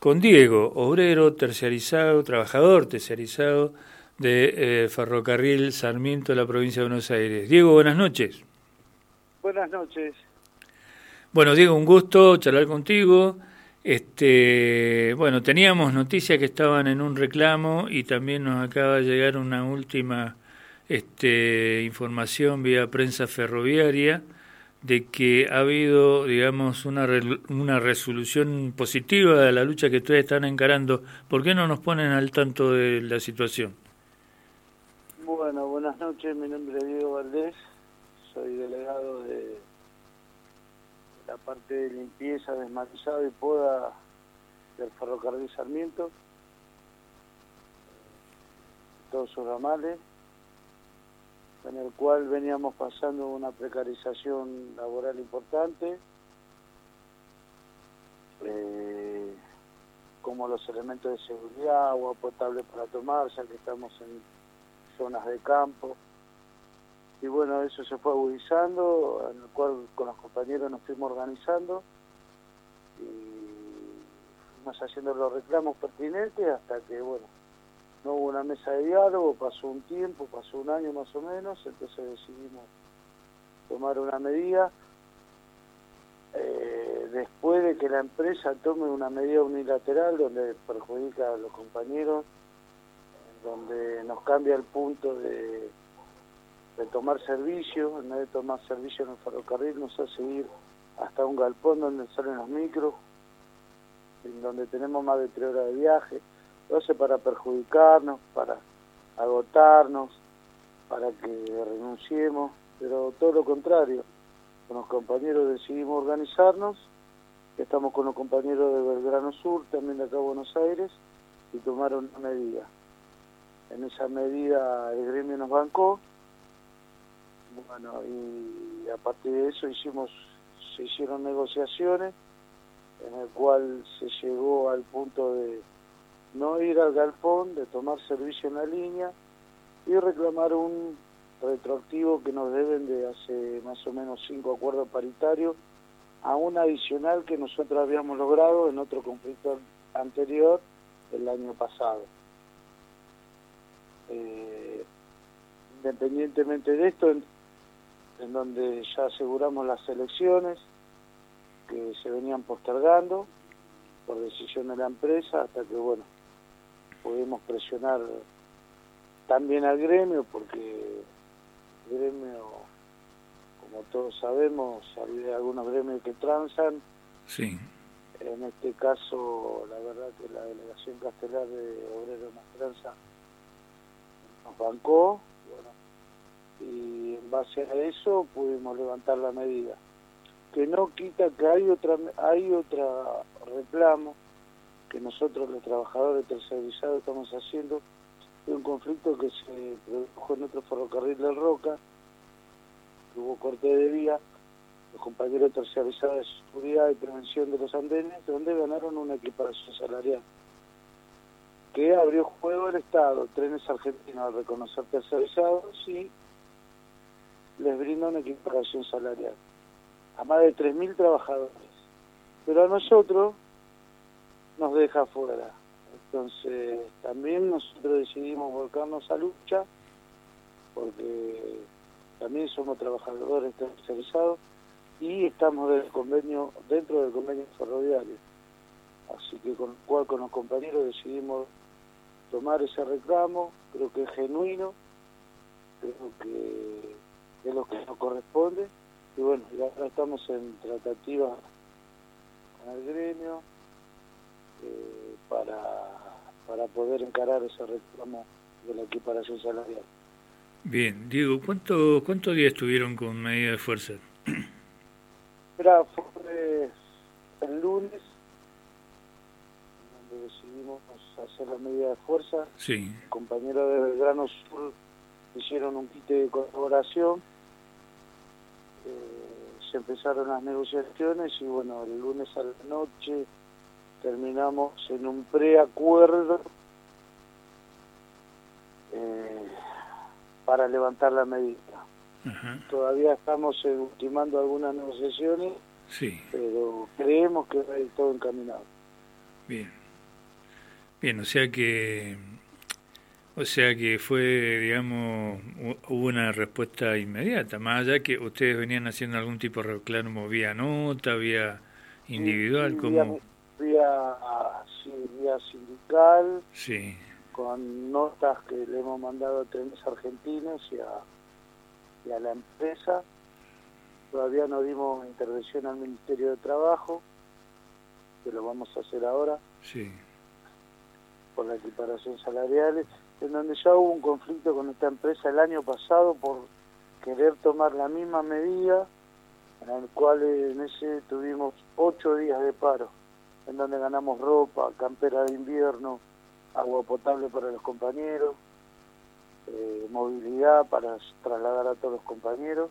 con Diego, obrero terciarizado, trabajador terciarizado de Ferrocarril Sarmiento de la provincia de Buenos Aires. Diego, buenas noches. Buenas noches. Bueno, Diego, un gusto charlar contigo. Bueno, teníamos noticias que estaban en un reclamo y también nos acaba de llegar una última información vía prensa ferroviaria de que ha habido, digamos, una resolución positiva de la lucha que ustedes están encarando. ¿Por qué no nos ponen al tanto de la situación? Bueno, buenas noches. Mi nombre es Diego Valdés. Soy delegado de la parte de limpieza, desmatizado y poda del Ferrocarril Sarmiento, todos sus ramales, en el cual veníamos pasando una precarización laboral importante, como los elementos de seguridad, agua potable para tomar, ya que estamos en zonas de campo. Y bueno, eso se fue agudizando, en el cual con los compañeros nos fuimos organizando y fuimos haciendo los reclamos pertinentes hasta que, bueno, no hubo una mesa de diálogo, pasó un tiempo, pasó un año más o menos, entonces decidimos tomar una medida. Después de que la empresa tome una medida unilateral donde perjudica a los compañeros, donde nos cambia el punto de tomar servicio, en vez de tomar servicio en el ferrocarril, nos hace ir hasta un galpón donde salen los micros, en donde tenemos más de 3 horas de viaje. Lo hace para perjudicarnos, para agotarnos, para que renunciemos, pero todo lo contrario. Con los compañeros decidimos organizarnos, estamos con los compañeros de Belgrano Sur, también de acá de Buenos Aires, y tomaron una medida. En esa medida el gremio nos bancó. Bueno, y a partir de eso se hicieron negociaciones en el cual se llegó al punto de no ir al galpón, de tomar servicio en la línea y reclamar un retroactivo que nos deben de hace más o menos 5 acuerdos paritarios a un adicional que nosotros habíamos logrado en otro conflicto anterior el año pasado. Independientemente de esto, en donde ya aseguramos las elecciones que se venían postergando por decisión de la empresa, hasta que, bueno, pudimos presionar también al gremio, porque el gremio, como todos sabemos, hay algunos gremios que transan. Sí. En este caso, la verdad que la delegación castelar de Obreros Maestranza nos bancó, bueno, y en base a eso pudimos levantar la medida, que no quita que hay otra reclamo que nosotros los trabajadores tercerizados estamos haciendo de un conflicto que se produjo en otro ferrocarril del Roca, que hubo corte de vía, los compañeros tercerizados de seguridad y prevención de los andenes, donde ganaron una equiparación salarial que abrió juego el Estado, Trenes Argentinos, al reconocer tercerizados y les brinda una equiparación salarial a más de 3.000 trabajadores, pero a nosotros nos deja fuera. Entonces también nosotros decidimos volcarnos a lucha, porque también somos trabajadores tercerizados y estamos dentro del convenio ferroviario, así que con los compañeros decidimos tomar ese reclamo. Creo que es genuino, creo que es lo que nos corresponde, y bueno, ya estamos en tratativa con el gremio para poder encarar ese reclamo de la equiparación salarial. Bien, Diego, ¿cuántos días estuvieron con medida de fuerza? Fue el lunes, donde decidimos hacer la medida de fuerza. Sí. Compañeros de Belgrano Sur hicieron un quite de colaboración, se empezaron las negociaciones y bueno, el lunes a la noche terminamos en un preacuerdo para levantar la medida. Ajá. Todavía estamos ultimando algunas negociaciones, sí, pero creemos que va todo encaminado. Bien. Bien, o sea que fue, digamos, hubo una respuesta inmediata, más allá que ustedes venían haciendo algún tipo de reclamo vía nota, vía Sí, individual, como... vía, sí, vía sindical, Sí, con notas que le hemos mandado a Trenes Argentinos y a la empresa. Todavía no dimos intervención al Ministerio de Trabajo, que lo vamos a hacer ahora, sí, por la equiparación salarial, en donde ya hubo un conflicto con esta empresa el año pasado por querer tomar la misma medida, en el cual en ese tuvimos 8 días de paro, en donde ganamos ropa, campera de invierno, agua potable para los compañeros, movilidad para trasladar a todos los compañeros.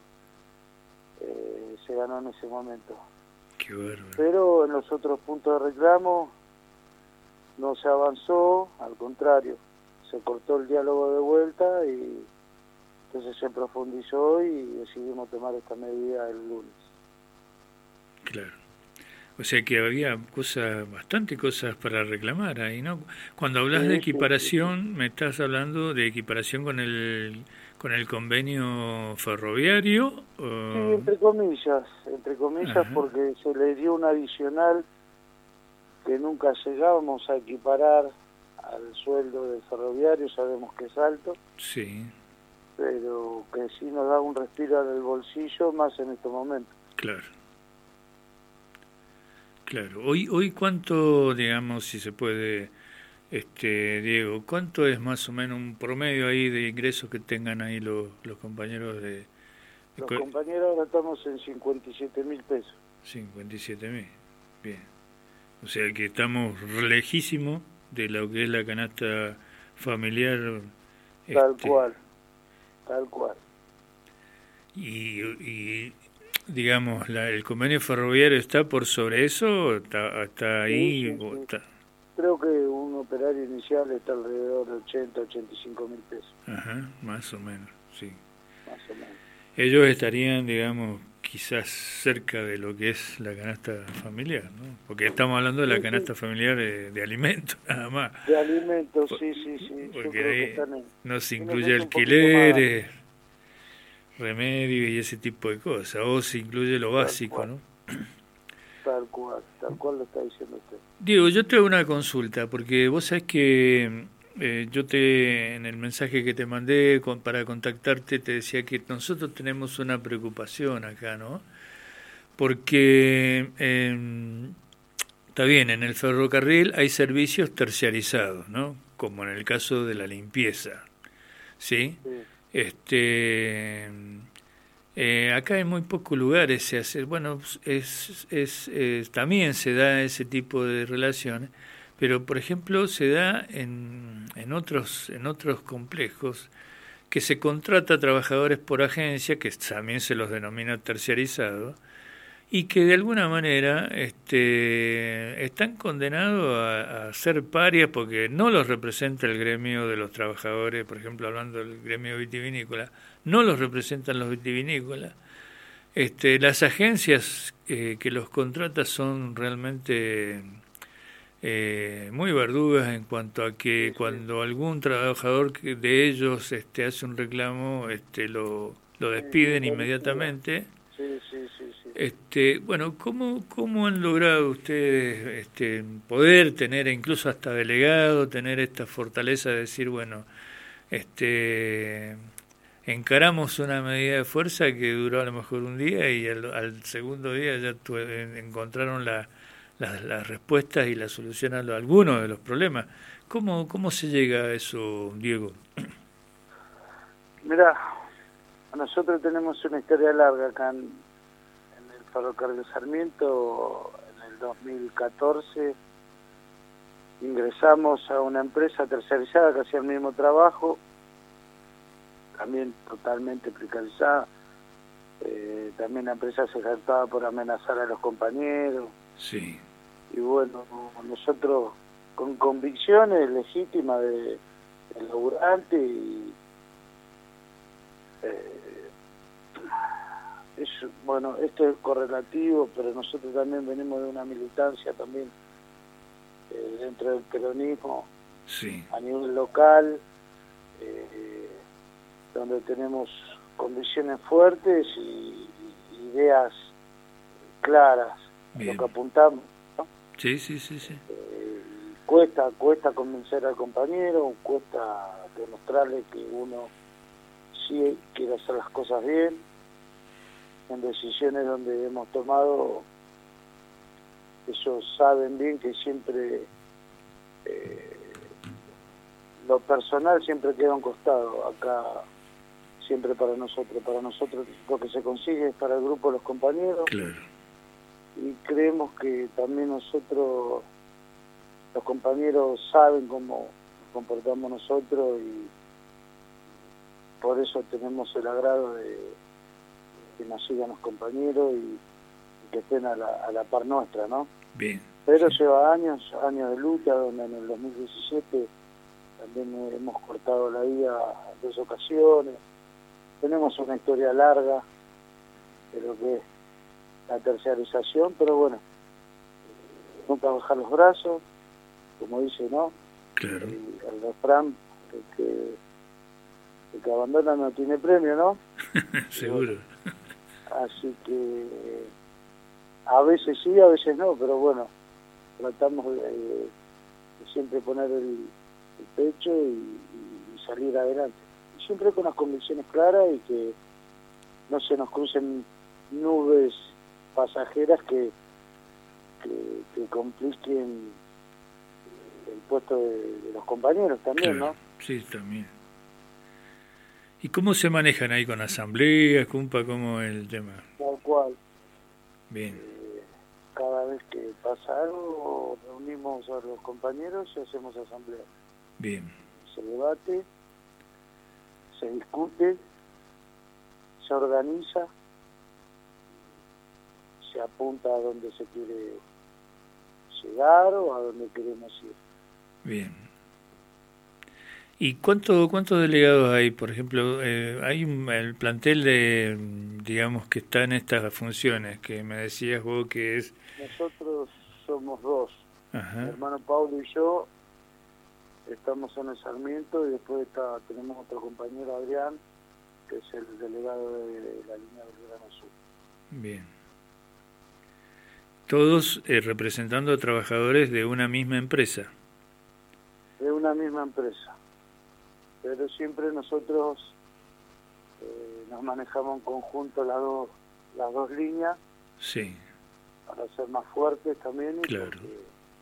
Se ganó en ese momento. qué bárbaro. Pero en los otros puntos de reclamo no se avanzó, al contrario, se cortó el diálogo de vuelta y entonces se profundizó y decidimos tomar esta medida el lunes. Claro. O sea que había bastante cosas para reclamar ahí, ¿no? Cuando hablas de equiparación, ¿me estás hablando de equiparación con el convenio ferroviario? Sí, entre comillas, Ajá. porque se le dio un adicional que nunca llegábamos a equiparar al sueldo del ferroviario, sabemos que es alto, Sí, pero que sí nos da un respiro en el bolsillo más en estos momentos. claro. Claro. Hoy cuánto, digamos, si se puede, Diego, cuánto es más o menos un promedio ahí de ingresos que tengan ahí los compañeros de Los compañeros ahora estamos en 57.000 pesos. 57.000? Bien. O sea que estamos lejísimos de lo que es la canasta familiar, Tal este, cual, tal cual. y digamos, el convenio ferroviario está por sobre eso, está Sí, ahí, sí, sí. Creo que un operario inicial está alrededor de 85.000 pesos, ajá, más o menos, sí. más o menos. Ellos estarían, digamos, quizás cerca de lo que es la canasta familiar, ¿no? Porque estamos hablando de la Sí, sí. canasta familiar de alimentos, nada más. De alimentos, Por- sí, sí, sí. Yo Porque creo que ahí están no se en incluye efecto un poquito más, alquileres, remedios y ese tipo de cosas, o se incluye lo básico, ¿no? tal cual lo está diciendo usted. Diego, yo te hago una consulta, porque vos sabés que en el mensaje que te mandé para contactarte te decía que nosotros tenemos una preocupación acá, ¿no? Porque está bien, en el ferrocarril hay servicios terciarizados, ¿no? Como en el caso de la limpieza, ¿sí? Sí, Este, acá en muy pocos lugares se hace, bueno, también se da ese tipo de relaciones, pero por ejemplo se da en otros complejos que se contrata a trabajadores por agencia, que también se los denomina terciarizados, y que de alguna manera están condenados a ser parias porque no los representa el gremio de los trabajadores, por ejemplo, hablando del gremio vitivinícola, no los representan los vitivinícolas. Las agencias que los contratan son realmente muy verdugas en cuanto a que sí, sí, cuando algún trabajador de ellos hace un reclamo, lo sí, despiden lo liquida. inmediatamente. Sí, sí, sí, sí. Bueno, ¿cómo han logrado ustedes poder tener incluso hasta delegado, tener esta fortaleza de decir, bueno, este, encaramos una medida de fuerza que duró a lo mejor un día y al segundo día ya encontraron las respuestas y la solución a algunos de los problemas? ¿Cómo se llega a eso, Diego? Mirá, nosotros tenemos una historia larga acá en el Ferrocarril Sarmiento. En el 2014 ingresamos a una empresa tercerizada que hacía el mismo trabajo, también totalmente precarizada. También la empresa se jactaba por amenazar a los compañeros. Sí, Y bueno, nosotros con convicciones legítimas del laburante y bueno, esto es correlativo, pero nosotros también venimos de una militancia también dentro del peronismo Sí. a nivel local, donde tenemos convicciones fuertes y ideas claras a lo Bien. que apuntamos, ¿no? Sí, sí, sí, sí. Cuesta convencer al compañero, cuesta demostrarle que uno sí quiere hacer las cosas bien. En decisiones donde hemos tomado, ellos saben bien que siempre lo personal siempre queda a un costado. Acá siempre para nosotros lo que se consigue es para el grupo de los compañeros, Claro. y creemos que también nosotros, los compañeros, saben cómo nos comportamos nosotros, y por eso tenemos el agrado de que nos sigan los compañeros y que estén a la par nuestra, ¿no? Bien. Pero Sí. lleva años de lucha, donde en el 2017 también hemos cortado la vida en 2 ocasiones. Tenemos una historia larga de lo que es la terciarización, pero bueno, nunca bajar los brazos, como dice, ¿no? Claro. El refrán, el que abandona no tiene premio, ¿no? Seguro. Así que a veces sí, a veces no, pero bueno, tratamos de siempre poner el pecho y salir adelante. Y siempre con las convicciones claras, y que no se nos crucen nubes pasajeras que compliquen el puesto de los compañeros también, Claro. ¿no? Sí, también. ¿Y cómo se manejan ahí con asambleas, cumpa, cómo es el tema? Tal cual. Bien. Cada vez que pasa algo, reunimos a los compañeros y hacemos asamblea. Bien. Se debate, se discute, se organiza, se apunta a dónde se quiere llegar o a dónde queremos ir. Bien. ¿Y cuántos delegados hay? Por ejemplo, hay el plantel de, digamos, que está en estas funciones, que me decías vos que es... Nosotros somos 2. Ajá. Mi hermano Paulo y yo estamos en el Sarmiento, y después tenemos otro compañero, Adrián, que es el delegado de la línea Belgrano Sur. Bien. Todos representando a trabajadores de una misma empresa. De una misma empresa. Pero siempre nosotros nos manejamos en conjunto las dos líneas, Sí. para ser más fuertes también, y Claro. porque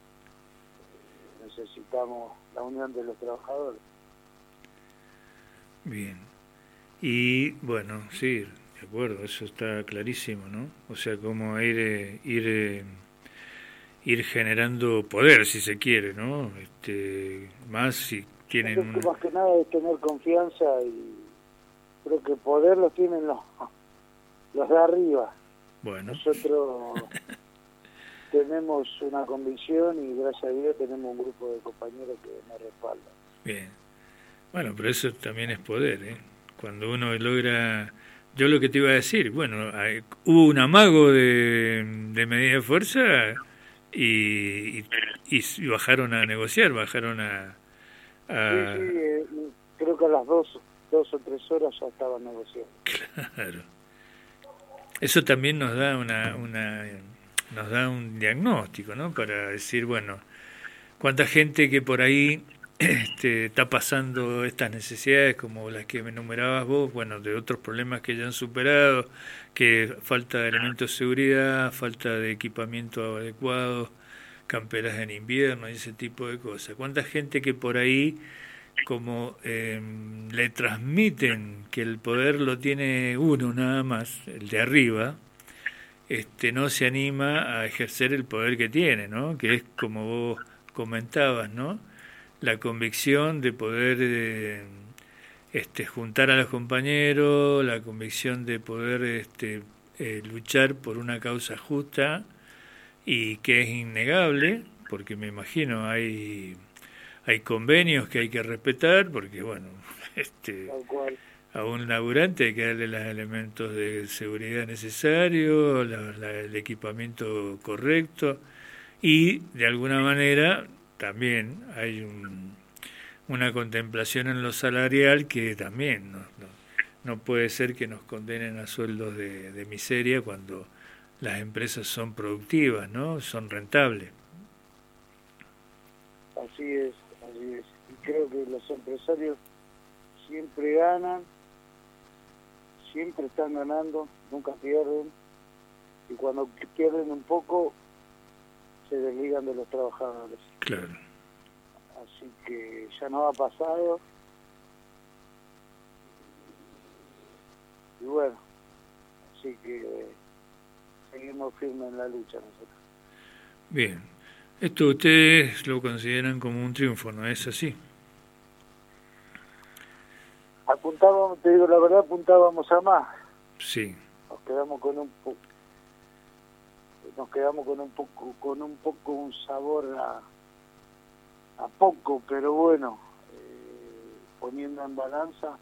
necesitamos la unión de los trabajadores. Bien. Y bueno, sí, de acuerdo, eso está clarísimo, ¿no? O sea, como ir generando poder, si se quiere, ¿no? Más si tienen Creo que una... más que nada es tener confianza, y creo que poder lo tienen los de arriba. Bueno. Nosotros tenemos una convicción, y gracias a Dios tenemos un grupo de compañeros que nos respaldan. Bien. Bueno, pero eso también es poder, ¿eh? Cuando uno logra... Yo lo que te iba a decir, bueno, hubo un amago de medida de fuerza y bajaron a negociar, bajaron Sí, creo que a las 2 o 3 horas ya estaban negociando. Claro. Eso también nos da nos da un diagnóstico, ¿no? Para decir, bueno, cuánta gente que por ahí está pasando estas necesidades como las que me enumerabas vos, bueno, de otros problemas que ya han superado, que falta de elementos de seguridad, falta de equipamiento adecuado, camperas en invierno y ese tipo de cosas. Cuánta gente que por ahí, como le transmiten que el poder lo tiene uno nada más, el de arriba, no se anima a ejercer el poder que tiene, ¿no? Que es como vos comentabas, ¿no? La convicción de poder juntar a los compañeros, la convicción de poder luchar por una causa justa y que es innegable, porque me imagino hay convenios que hay que respetar, porque bueno, Tal cual. a un laburante hay que darle los elementos de seguridad necesarios, el equipamiento correcto, y de alguna manera también hay una contemplación en lo salarial que también no puede ser que nos condenen a sueldos de miseria cuando las empresas son productivas, ¿no? Son rentables. Así es, así es. Y creo que los empresarios siempre ganan, siempre están ganando, nunca pierden, y cuando pierden un poco se desligan de los trabajadores. Claro. Así que ya nos ha pasado. Y bueno, así que seguimos firmes en la lucha nosotros. Bien. Esto ustedes lo consideran como un triunfo, ¿no es así? Apuntábamos, te digo la verdad, apuntábamos a más. Sí. Nos quedamos con un poco un sabor a poco, pero bueno, poniendo en balanza,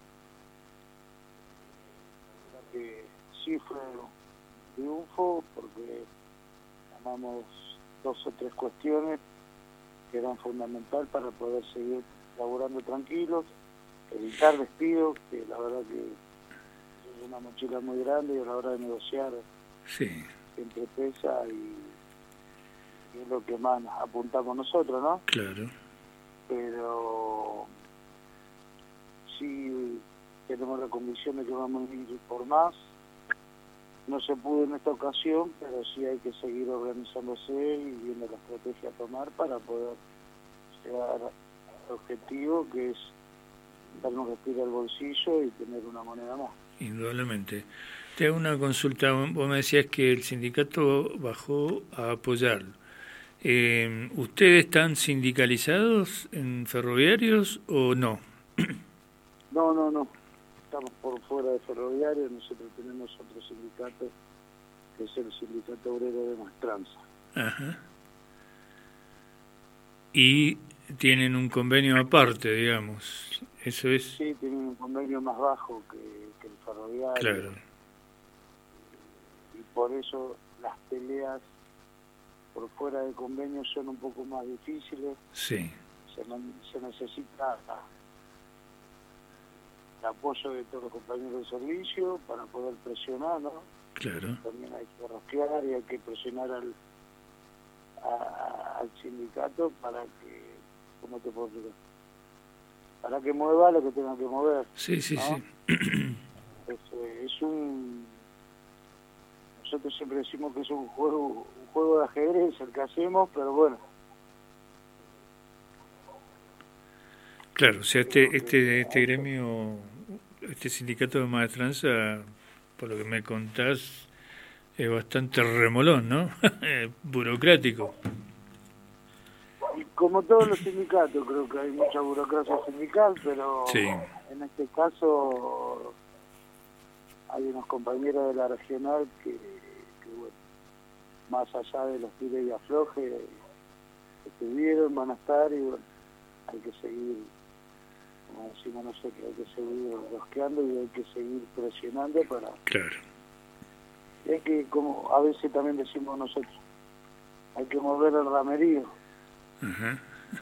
que sí fue un triunfo porque ganamos 2 o 3 cuestiones que eran fundamental para poder seguir laburando tranquilos, evitar despidos, que la verdad que es una mochila muy grande y a la hora de negociar Sí. siempre pesa y es lo que más apuntamos nosotros, ¿no? Claro. Pero sí tenemos la convicción de que vamos a ir por más. No se pudo en esta ocasión, pero sí hay que seguir organizándose y viendo la estrategia a tomar para poder llegar al objetivo, que es darnos respiro al bolsillo y tener una moneda más. Indudablemente. Te hago una consulta. Vos me decías que el sindicato bajó a apoyarlo. ¿Ustedes están sindicalizados en ferroviarios o no? No. Estamos por fuera de ferroviario. Nosotros tenemos otro sindicato, que es el Sindicato Obrero de Mastranza. Ajá. Y tienen un convenio aparte, digamos. Eso es. Sí, tienen un convenio más bajo que el ferroviario. Claro. Y por eso las peleas por fuera de convenio son un poco más difíciles. Sí. Se necesita el apoyo de todos los compañeros de servicio para poder presionar, ¿no? Claro. También hay que rosquear y hay que presionar al sindicato para que, ¿cómo te puedo explicar? Para que mueva lo que tenga que mover. Sí, sí, ¿no? sí. Nosotros siempre decimos que es un juego de ajedrez el que hacemos, pero bueno. Claro, o sea, este gremio, este sindicato de maestranza, por lo que me contás, es bastante remolón, ¿no? Burocrático. Y como todos los sindicatos, creo que hay mucha burocracia sindical, pero sí. En este caso hay unos compañeros de la regional que bueno, más allá de los tires y aflojes, estuvieron, van a estar y bueno, hay que seguir, como decimos nosotros, hay que seguir rosqueando y hay que seguir presionando para... Claro. Y hay que, como a veces también decimos nosotros, hay que mover el ramerío. Ajá.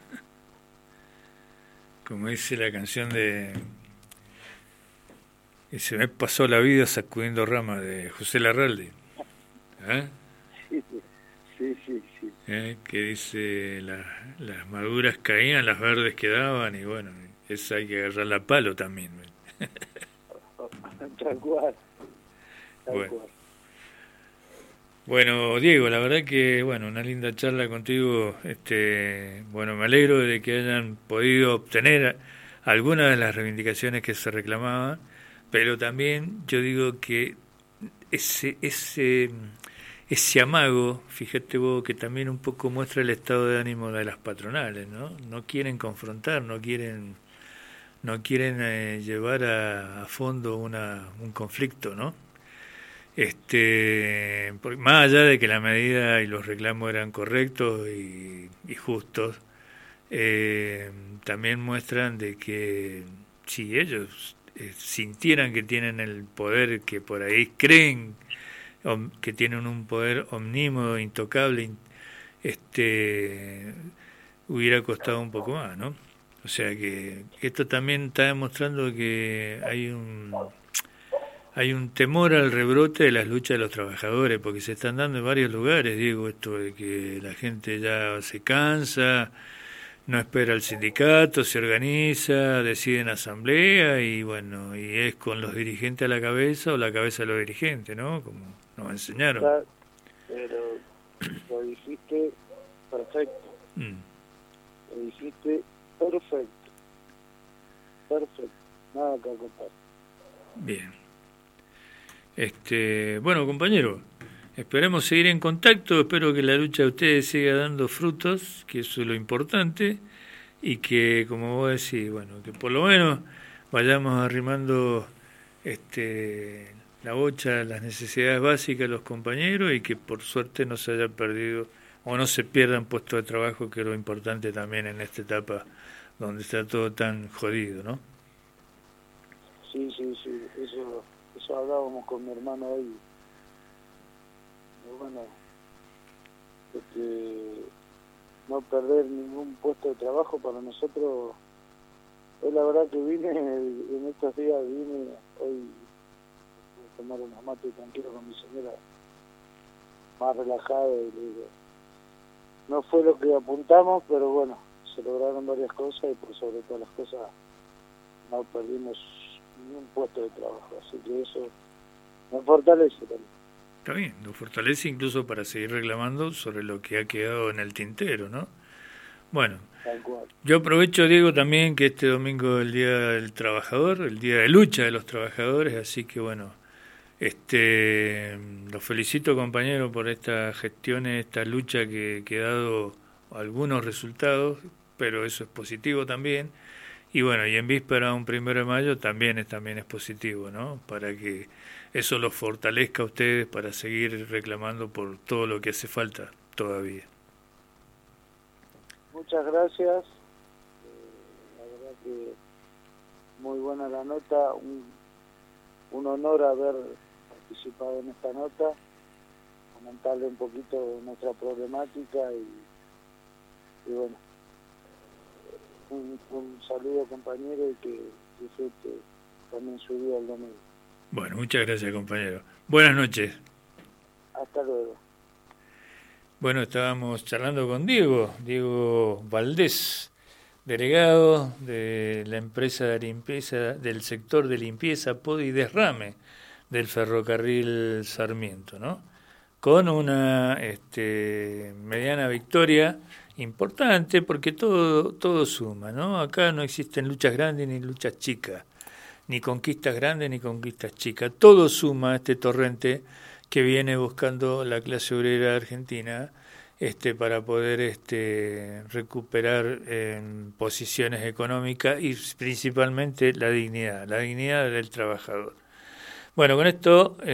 Como dice la canción de "Y se me pasó la vida sacudiendo ramas" de José Larralde. ¿Ah? Sí. Que dice las maduras caían, las verdes quedaban y bueno, esa hay que agarrarla a palo también. Tal cual. Bueno, Diego, la verdad que bueno, una linda charla contigo. Bueno, me alegro de que hayan podido obtener algunas de las reivindicaciones que se reclamaban, pero también yo digo que ese amago, fíjate vos, que también un poco muestra el estado de ánimo de las patronales, ¿no? No quieren confrontar, no quieren llevar a fondo un conflicto, ¿no? Porque más allá de que la medida y los reclamos eran correctos y justos, también muestran de que si ellos sintieran que tienen el poder, que por ahí creen que tienen un poder omnímodo, intocable, hubiera costado un poco más, ¿no? O sea que esto también está demostrando que hay un temor al rebrote de las luchas de los trabajadores, porque se están dando en varios lugares, Diego, esto de que la gente ya se cansa, no espera al sindicato, se organiza, decide en asamblea y bueno, y es con los dirigentes a la cabeza o la cabeza de los dirigentes, ¿no? Como nos enseñaron. Pero lo dijiste perfecto. Lo dijiste perfecto. Perfecto. Nada que acotar. Bien. Bueno, compañero, esperemos seguir en contacto, espero que la lucha de ustedes siga dando frutos, que eso es lo importante, y que, como vos decís, bueno, que por lo menos vayamos arrimando la bocha, las necesidades básicas de los compañeros y que por suerte no se haya perdido o no se pierdan puestos de trabajo, que es lo importante también en esta etapa donde está todo tan jodido, ¿no? Sí, eso hablábamos con mi hermano hoy. Y bueno, no perder ningún puesto de trabajo para nosotros. Es la verdad que vine, en estos días hoy a tomar unos mates tranquilo con mi señora, más relajado, y le digo, no fue lo que apuntamos, pero bueno, se lograron varias cosas y por sobre todas las cosas no perdimos ningún puesto de trabajo, así que eso nos fortalece también. Está bien, nos fortalece incluso para seguir reclamando sobre lo que ha quedado en el tintero, ¿no? Bueno, yo aprovecho, Diego, también que este domingo es el Día del Trabajador, el Día de Lucha de los Trabajadores, así que bueno, los felicito, compañero, por estas gestiones, esta lucha que ha dado algunos resultados, pero eso es positivo también. Y bueno, y en víspera a un 1 de mayo también es positivo, ¿no? Para que eso los fortalezca a ustedes para seguir reclamando por todo lo que hace falta todavía. Muchas gracias. La verdad que muy buena la nota, un honor haber participado en esta nota, comentarle un poquito nuestra problemática y bueno, un saludo, compañero, y que disfrute también su día el domingo. Bueno, muchas gracias, compañero. Buenas noches. Hasta luego. Bueno, estábamos charlando con Diego Valdés, delegado de la empresa de limpieza, del sector de limpieza, poda y derrame del ferrocarril Sarmiento, ¿no? Con una mediana victoria importante, porque todo suma, ¿no? Acá no existen luchas grandes ni luchas chicas, ni conquistas grandes ni conquistas chicas. Todo suma a este torrente que viene buscando la clase obrera argentina para poder recuperar posiciones económicas y principalmente la dignidad del trabajador. Bueno, con esto